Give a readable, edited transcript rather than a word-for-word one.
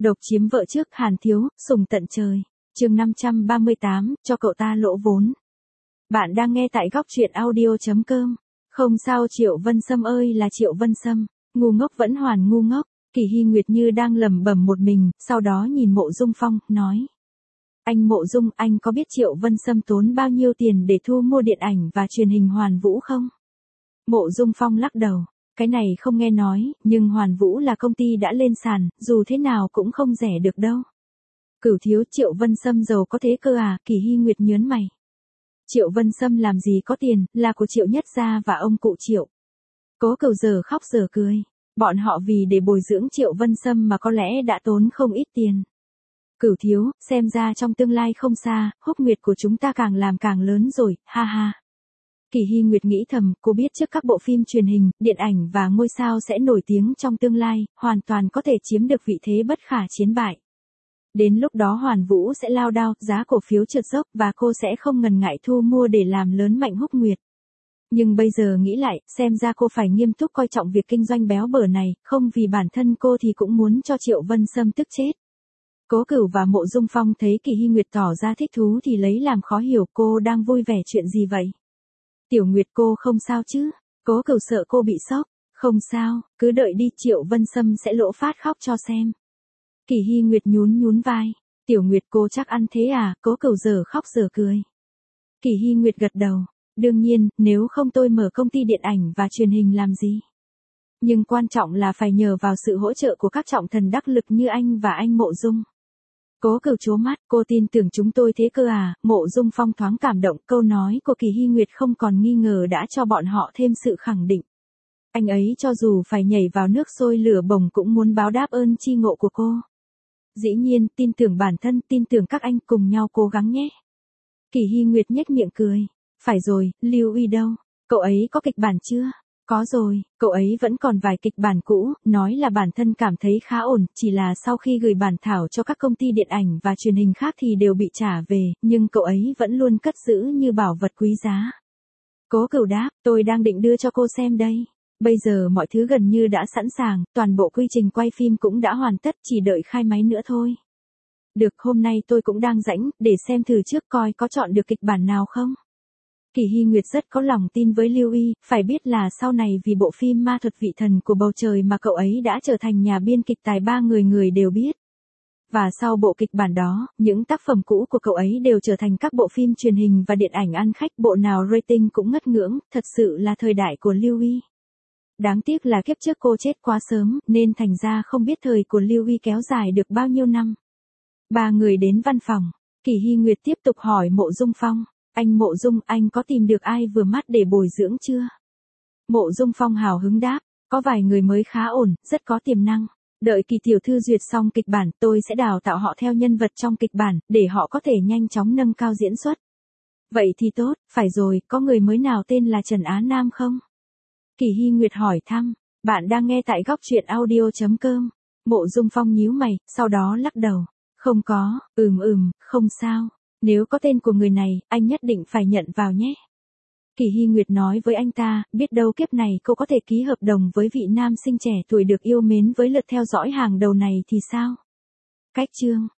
Độc chiếm vợ trước Hàn Thiếu, sùng tận trời. Chương 538, cho cậu ta lỗ vốn. Bạn đang nghe tại góc truyện audio.com. Không sao Triệu Vân Sâm ơi là Triệu Vân Sâm, ngu ngốc vẫn hoàn ngu ngốc. Kỳ Hy Nguyệt như đang lẩm bẩm một mình, sau đó nhìn Mộ Dung Phong, nói. Anh Mộ Dung, anh có biết Triệu Vân Sâm tốn bao nhiêu tiền để thu mua điện ảnh và truyền hình Hoàn Vũ không? Mộ Dung Phong lắc đầu. Cái này không nghe nói, nhưng Hoàn Vũ là công ty đã lên sàn, dù thế nào cũng không rẻ được đâu. Cửu thiếu Triệu Vân Sâm giàu có thế cơ à? Kỳ Hy Nguyệt nhớn mày. Triệu Vân Sâm làm gì có tiền, là của Triệu Nhất Gia và ông cụ Triệu. Cố Cửu giờ khóc giờ cười. Bọn họ vì để bồi dưỡng Triệu Vân Sâm mà có lẽ đã tốn không ít tiền. Cửu thiếu, xem ra trong tương lai không xa, húc nguyệt của chúng ta càng làm càng lớn rồi, ha ha. Kỳ Hy Nguyệt nghĩ thầm, cô biết trước các bộ phim truyền hình, điện ảnh và ngôi sao sẽ nổi tiếng trong tương lai, hoàn toàn có thể chiếm được vị thế bất khả chiến bại. Đến lúc đó Hoàn Vũ sẽ lao đao, giá cổ phiếu trượt dốc và cô sẽ không ngần ngại thu mua để làm lớn mạnh húc nguyệt. Nhưng bây giờ nghĩ lại, xem ra cô phải nghiêm túc coi trọng việc kinh doanh béo bở này, không vì bản thân cô thì cũng muốn cho Triệu Vân Sâm tức chết. Cố Cửu và Mộ Dung Phong thấy Kỳ Hy Nguyệt tỏ ra thích thú thì lấy làm khó hiểu cô đang vui vẻ chuyện gì vậy. Tiểu Nguyệt cô không sao chứ? Cố Cửu sợ cô bị sốc. Không sao, cứ đợi đi Triệu Vân Sâm sẽ lỗ phát khóc cho xem. Kỳ Hy Nguyệt nhún vai. Tiểu Nguyệt cô chắc ăn thế à? Cố Cửu giờ khóc giờ cười. Kỳ Hy Nguyệt gật đầu. Đương nhiên, nếu không tôi mở công ty điện ảnh và truyền hình làm gì? Nhưng quan trọng là phải nhờ vào sự hỗ trợ của các trọng thần đắc lực như anh và anh Mộ Dung. Cố Cửu trố mắt, cô tin tưởng chúng tôi thế cơ à? Mộ Dung Phong thoáng cảm động, câu nói của Kỳ Hy Nguyệt không còn nghi ngờ đã cho bọn họ thêm sự khẳng định. Anh ấy cho dù phải nhảy vào nước sôi lửa bỏng cũng muốn báo đáp ơn chi ngộ của cô. Dĩ nhiên, tin tưởng bản thân, tin tưởng các anh cùng nhau cố gắng nhé. Kỳ Hy Nguyệt nhếch miệng cười. Phải rồi, Lưu Uy đâu? Cậu ấy có kịch bản chưa? Có rồi, cậu ấy vẫn còn vài kịch bản cũ, nói là bản thân cảm thấy khá ổn, chỉ là sau khi gửi bản thảo cho các công ty điện ảnh và truyền hình khác thì đều bị trả về, nhưng cậu ấy vẫn luôn cất giữ như bảo vật quý giá. Cố Cửu đáp, tôi đang định đưa cho cô xem đây. Bây giờ mọi thứ gần như đã sẵn sàng, toàn bộ quy trình quay phim cũng đã hoàn tất, chỉ đợi khai máy nữa thôi. Được, hôm nay tôi cũng đang rảnh, để xem thử trước coi có chọn được kịch bản nào không. Kỳ Hy Nguyệt rất có lòng tin với Lưu Y, phải biết là sau này vì bộ phim Ma thuật vị thần của bầu trời mà cậu ấy đã trở thành nhà biên kịch tài ba người đều biết. Và sau bộ kịch bản đó, những tác phẩm cũ của cậu ấy đều trở thành các bộ phim truyền hình và điện ảnh ăn khách, bộ nào rating cũng ngất ngưỡng, thật sự là thời đại của Lưu Y. Đáng tiếc là kiếp trước cô chết quá sớm, nên thành ra không biết thời của Lưu Y kéo dài được bao nhiêu năm. Ba người đến văn phòng, Kỳ Hy Nguyệt tiếp tục hỏi Mộ Dung Phong. Anh Mộ Dung, anh có tìm được ai vừa mắt để bồi dưỡng chưa? Mộ Dung Phong hào hứng đáp, có vài người mới khá ổn, rất có tiềm năng. Đợi Kỳ tiểu thư duyệt xong kịch bản, tôi sẽ đào tạo họ theo nhân vật trong kịch bản, để họ có thể nhanh chóng nâng cao diễn xuất. Vậy thì tốt, phải rồi, có người mới nào tên là Trần Á Nam không? Kỳ Hy Nguyệt hỏi thăm, bạn đang nghe tại góc truyện audio.com. Mộ Dung Phong nhíu mày, sau đó lắc đầu. Không có, không sao. Nếu có tên của người này, anh nhất định phải nhận vào nhé. Kỳ Hy Nguyệt nói với anh ta, biết đâu kiếp này cô có thể ký hợp đồng với vị nam sinh trẻ tuổi được yêu mến với lượt theo dõi hàng đầu này thì sao? Cách chương